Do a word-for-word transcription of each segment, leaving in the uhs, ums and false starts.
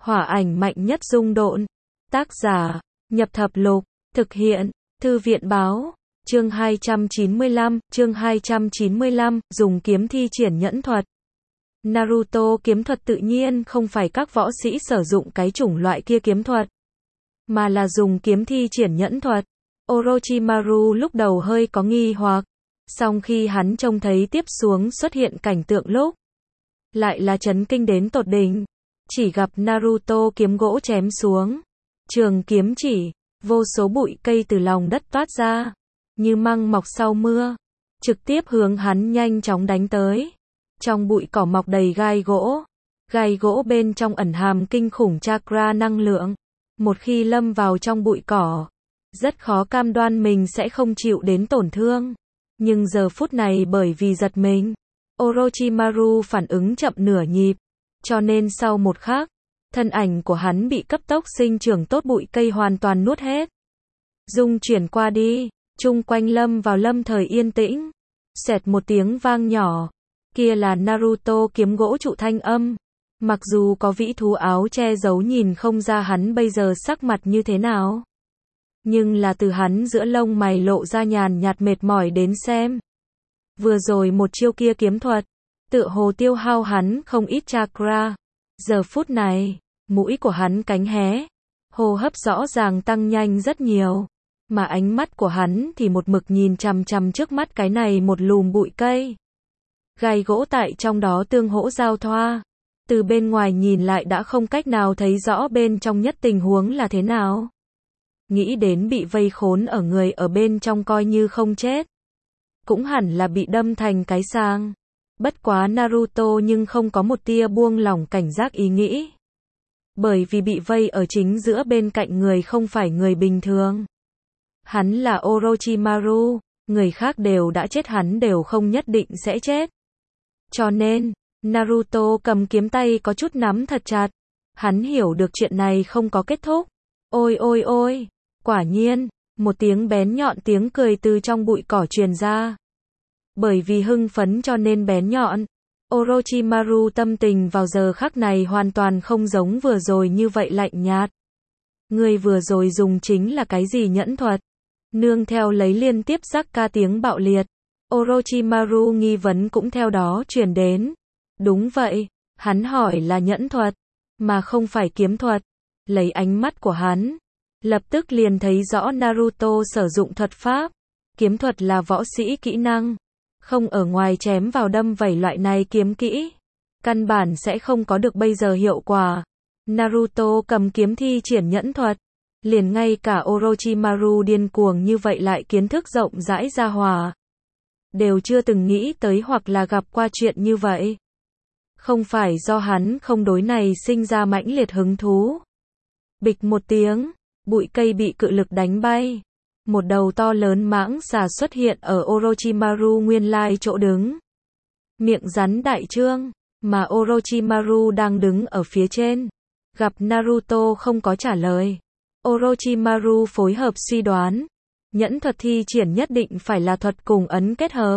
Hỏa ảnh mạnh nhất dung độn. Tác giả, Nhập Thập Lục. Thực hiện, Thư viện báo. Chương hai trăm chín mươi lăm, chương hai trăm chín mươi lăm, dùng kiếm thi triển nhẫn thuật. Naruto kiếm thuật tự nhiên không phải các võ sĩ sử dụng cái chủng loại kia kiếm thuật, mà là dùng kiếm thi triển nhẫn thuật. Orochimaru lúc đầu hơi có nghi hoặc, song khi hắn trông thấy tiếp xuống xuất hiện cảnh tượng lúc, lại là chấn kinh đến tột đỉnh. Chỉ gặp Naruto kiếm gỗ chém xuống, trường kiếm chỉ, vô số bụi cây từ lòng đất toát ra, như măng mọc sau mưa, trực tiếp hướng hắn nhanh chóng đánh tới. Trong bụi cỏ mọc đầy gai gỗ, gai gỗ bên trong ẩn hàm kinh khủng chakra năng lượng. Một khi lâm vào trong bụi cỏ, rất khó cam đoan mình sẽ không chịu đến tổn thương. Nhưng giờ phút này bởi vì giật mình, Orochimaru phản ứng chậm nửa nhịp, cho nên sau một khắc, thân ảnh của hắn bị cấp tốc sinh trưởng tốt bụi cây hoàn toàn nuốt hết. Dung chuyển qua đi, chung quanh lâm vào lâm thời yên tĩnh. Xẹt một tiếng vang nhỏ, kia là Naruto kiếm gỗ trụ thanh âm. Mặc dù có vĩ thú áo che giấu nhìn không ra hắn bây giờ sắc mặt như thế nào, nhưng là từ hắn giữa lông mày lộ ra nhàn nhạt mệt mỏi đến xem. Vừa rồi một chiêu kia kiếm thuật, tựa hồ tiêu hao hắn không ít chakra. Giờ phút này, mũi của hắn cánh hé, hô hấp rõ ràng tăng nhanh rất nhiều, mà ánh mắt của hắn thì một mực nhìn chằm chằm trước mắt cái này một lùm bụi cây. Gai gỗ tại trong đó tương hỗ giao thoa, từ bên ngoài nhìn lại đã không cách nào thấy rõ bên trong nhất tình huống là thế nào. Nghĩ đến bị vây khốn ở người ở bên trong coi như không chết, cũng hẳn là bị đâm thành cái sang. Bất quá Naruto nhưng không có một tia buông lỏng cảnh giác ý nghĩ. Bởi vì bị vây ở chính giữa bên cạnh người không phải người bình thường. Hắn là Orochimaru, người khác đều đã chết hắn đều không nhất định sẽ chết. Cho nên, Naruto cầm kiếm tay có chút nắm thật chặt. Hắn hiểu được chuyện này không có kết thúc. Ôi ôi ôi, quả nhiên, một tiếng bén nhọn tiếng cười từ trong bụi cỏ truyền ra. Bởi vì hưng phấn cho nên bén nhọn. Orochimaru tâm tình vào giờ khắc này hoàn toàn không giống vừa rồi như vậy lạnh nhạt. Người vừa rồi dùng chính là cái gì nhẫn thuật? Nương theo lấy liên tiếp rắc ca tiếng bạo liệt, Orochimaru nghi vấn cũng theo đó truyền đến. Đúng vậy, hắn hỏi là nhẫn thuật, mà không phải kiếm thuật. Lấy ánh mắt của hắn, lập tức liền thấy rõ Naruto sử dụng thuật pháp. Kiếm thuật là võ sĩ kỹ năng, không ở ngoài chém vào đâm vẩy loại này kiếm kỹ, căn bản sẽ không có được bây giờ hiệu quả. Naruto cầm kiếm thi triển nhẫn thuật, liền ngay cả Orochimaru điên cuồng như vậy lại kiến thức rộng rãi ra hòa, đều chưa từng nghĩ tới hoặc là gặp qua chuyện như vậy. Không phải do hắn không đối này sinh ra mãnh liệt hứng thú. Bịch một tiếng, bụi cây bị cự lực đánh bay. Một đầu to lớn mãng xà xuất hiện ở Orochimaru nguyên lai chỗ đứng. Miệng rắn đại trương, mà Orochimaru đang đứng ở phía trên. Gặp Naruto không có trả lời, Orochimaru phối hợp suy đoán. Nhẫn thuật thi triển nhất định phải là thuật cùng ấn kết hợp.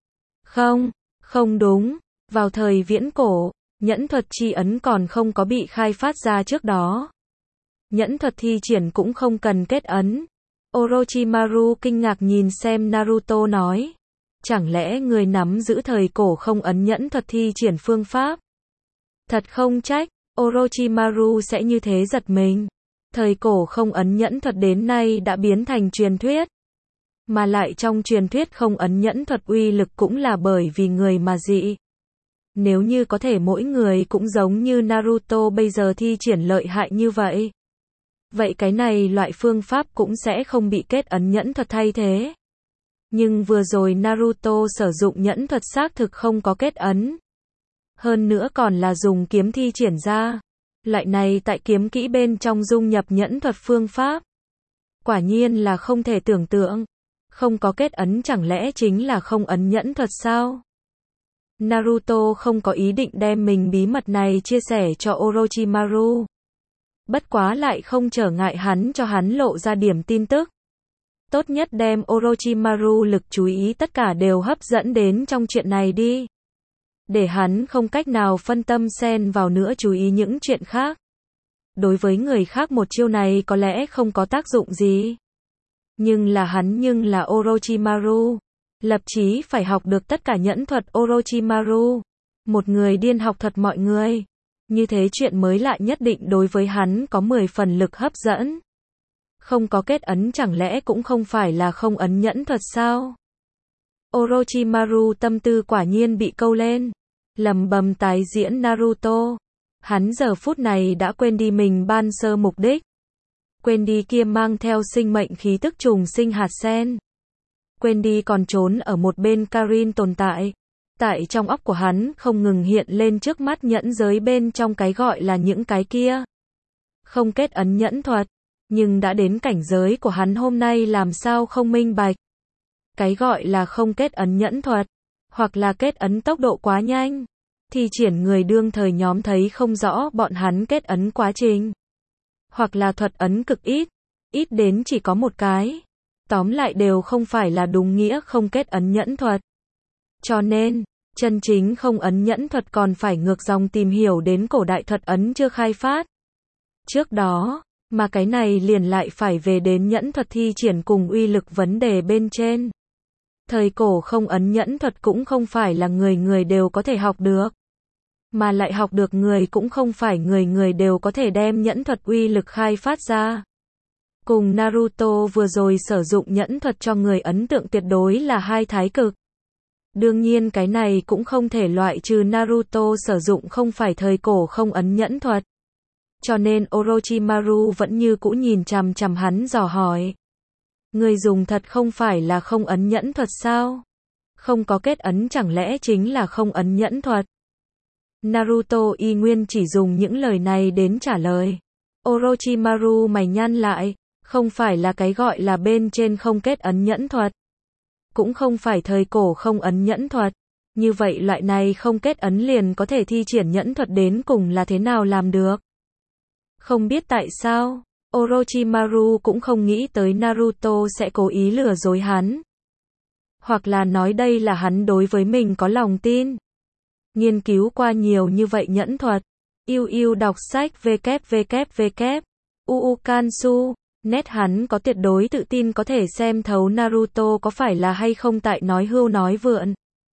Không, không đúng. Vào thời viễn cổ, nhẫn thuật chi ấn còn không có bị khai phát ra trước đó. Nhẫn thuật thi triển cũng không cần kết ấn. Orochimaru kinh ngạc nhìn xem Naruto nói. Chẳng lẽ người nắm giữ thời cổ không ấn nhẫn thuật thi triển phương pháp? Thật không trách, Orochimaru sẽ như thế giật mình. Thời cổ không ấn nhẫn thuật đến nay đã biến thành truyền thuyết. Mà lại trong truyền thuyết không ấn nhẫn thuật uy lực cũng là bởi vì người mà dị. Nếu như có thể mỗi người cũng giống như Naruto bây giờ thi triển lợi hại như vậy, vậy cái này loại phương pháp cũng sẽ không bị kết ấn nhẫn thuật thay thế. Nhưng vừa rồi Naruto sử dụng nhẫn thuật xác thực không có kết ấn. Hơn nữa còn là dùng kiếm thi triển ra. Loại này tại kiếm kỹ bên trong dung nhập nhẫn thuật phương pháp. Quả nhiên là không thể tưởng tượng. Không có kết ấn chẳng lẽ chính là không ấn nhẫn thuật sao? Naruto không có ý định đem mình bí mật này chia sẻ cho Orochimaru. Bất quá lại không trở ngại hắn cho hắn lộ ra điểm tin tức. Tốt nhất đem Orochimaru lực chú ý tất cả đều hấp dẫn đến trong chuyện này đi. Để hắn không cách nào phân tâm xen vào nữa chú ý những chuyện khác. Đối với người khác một chiêu này có lẽ không có tác dụng gì. Nhưng là hắn nhưng là Orochimaru. Lập chí phải học được tất cả nhẫn thuật Orochimaru. Một người điên học thuật mọi người. Như thế chuyện mới lạ nhất định đối với hắn có mười phần lực hấp dẫn. Không có kết ấn chẳng lẽ cũng không phải là không ấn nhẫn thuật sao? Orochimaru tâm tư quả nhiên bị câu lên. Lầm bầm tái diễn Naruto. Hắn giờ phút này đã quên đi mình ban sơ mục đích. Quên đi kia mang theo sinh mệnh khí tức trùng sinh hạt sen. Quên đi còn trốn ở một bên Karin tồn tại. Tại trong óc của hắn không ngừng hiện lên trước mắt nhẫn giới bên trong cái gọi là những cái kia. Không kết ấn nhẫn thuật. Nhưng đã đến cảnh giới của hắn hôm nay làm sao không minh bạch. Cái gọi là không kết ấn nhẫn thuật. Hoặc là kết ấn tốc độ quá nhanh. Thi triển người đương thời nhóm thấy không rõ bọn hắn kết ấn quá trình. Hoặc là thuật ấn cực ít. Ít đến chỉ có một cái. Tóm lại đều không phải là đúng nghĩa không kết ấn nhẫn thuật. Cho nên, chân chính không ấn nhẫn thuật còn phải ngược dòng tìm hiểu đến cổ đại thuật ấn chưa khai phát. Trước đó, mà cái này liền lại phải về đến nhẫn thuật thi triển cùng uy lực vấn đề bên trên. Thời cổ không ấn nhẫn thuật cũng không phải là người người đều có thể học được. Mà lại học được người cũng không phải người người đều có thể đem nhẫn thuật uy lực khai phát ra. Cùng Naruto vừa rồi sử dụng nhẫn thuật cho người ấn tượng tuyệt đối là hai thái cực. Đương nhiên cái này cũng không thể loại trừ Naruto sử dụng không phải thời cổ không ấn nhẫn thuật. Cho nên Orochimaru vẫn như cũ nhìn chằm chằm hắn dò hỏi. Người dùng thật không phải là không ấn nhẫn thuật sao? Không có kết ấn chẳng lẽ chính là không ấn nhẫn thuật? Naruto y nguyên chỉ dùng những lời này đến trả lời. Orochimaru mày nhăn lại, không phải là cái gọi là bên trên không kết ấn nhẫn thuật. Cũng không phải thời cổ không ấn nhẫn thuật. Như vậy loại này không kết ấn liền có thể thi triển nhẫn thuật đến cùng là thế nào làm được? Không biết tại sao, Orochimaru cũng không nghĩ tới Naruto sẽ cố ý lừa dối hắn. Hoặc là nói đây là hắn đối với mình có lòng tin. Nghiên cứu qua nhiều như vậy nhẫn thuật. Yêu yêu đọc sách www. Uu Kansu. Nét hắn có tuyệt đối tự tin có thể xem thấu Naruto có phải là hay không tại nói hưu nói vượn.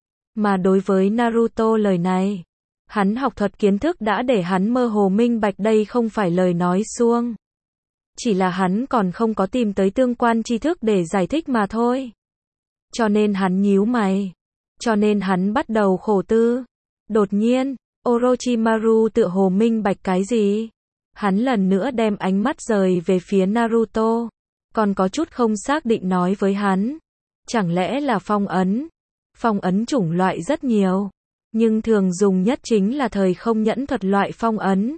Mà đối với Naruto lời này, hắn học thuật kiến thức đã để hắn mơ hồ minh bạch đây không phải lời nói suông. Chỉ là hắn còn không có tìm tới tương quan tri thức để giải thích mà thôi. Cho nên hắn nhíu mày. Cho nên hắn bắt đầu khổ tư. Đột nhiên, Orochimaru tựa hồ minh bạch cái gì? Hắn lần nữa đem ánh mắt rời về phía Naruto. Còn có chút không xác định nói với hắn. Chẳng lẽ là phong ấn? Phong ấn chủng loại rất nhiều. Nhưng thường dùng nhất chính là thời không nhẫn thuật loại phong ấn.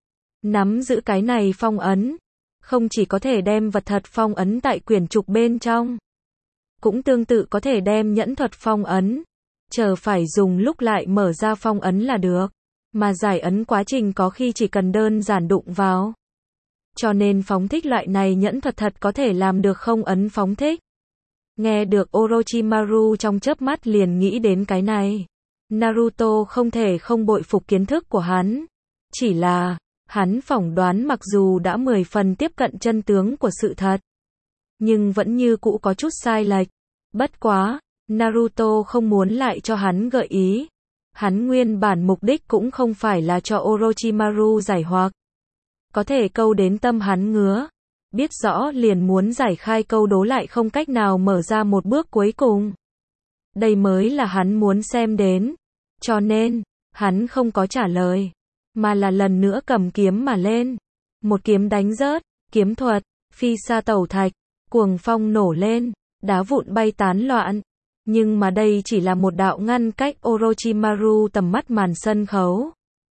Nắm giữ cái này phong ấn. Không chỉ có thể đem vật thật phong ấn tại quyển trục bên trong. Cũng tương tự có thể đem nhẫn thuật phong ấn. Chờ phải dùng lúc lại mở ra phong ấn là được. Mà giải ấn quá trình có khi chỉ cần đơn giản đụng vào. Cho nên phóng thích loại này nhẫn thuật thật có thể làm được không ấn phóng thích. Nghe được Orochimaru trong chớp mắt liền nghĩ đến cái này. Naruto không thể không bội phục kiến thức của hắn. Chỉ là, hắn phỏng đoán mặc dù đã mười phần tiếp cận chân tướng của sự thật. Nhưng vẫn như cũ có chút sai lệch. Bất quá, Naruto không muốn lại cho hắn gợi ý. Hắn nguyên bản mục đích cũng không phải là cho Orochimaru giải hoặc. Có thể câu đến tâm hắn ngứa. Biết rõ liền muốn giải khai câu đố lại không cách nào mở ra một bước cuối cùng. Đây mới là hắn muốn xem đến. Cho nên, hắn không có trả lời. Mà là lần nữa cầm kiếm mà lên. Một kiếm đánh rớt, kiếm thuật, phi sa tẩu thạch, cuồng phong nổ lên, đá vụn bay tán loạn. Nhưng mà đây chỉ là một đạo ngăn cách Orochimaru tầm mắt màn sân khấu.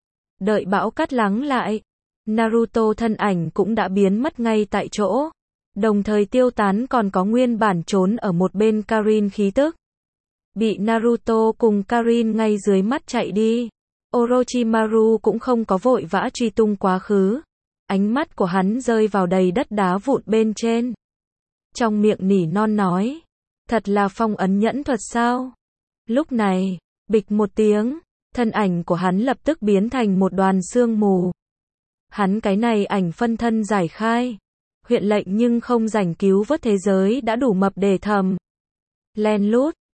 Đợi bão cát lắng lại, Naruto thân ảnh cũng đã biến mất ngay tại chỗ. Đồng thời tiêu tán còn có nguyên bản trốn ở một bên Karin khí tức. Bị Naruto cùng Karin ngay dưới mắt chạy đi. Orochimaru cũng không có vội vã truy tung quá khứ. Ánh mắt của hắn rơi vào đầy đất đá vụn bên trên. Trong miệng nỉ non nói. Thật là phong ấn nhẫn thuật sao? Lúc này, bịch một tiếng, thân ảnh của hắn lập tức biến thành một đoàn sương mù. Hắn cái này ảnh phân thân giải khai. Huyện lệnh nhưng không rảnh cứu vớt thế giới đã đủ mập để thầm. Len lút.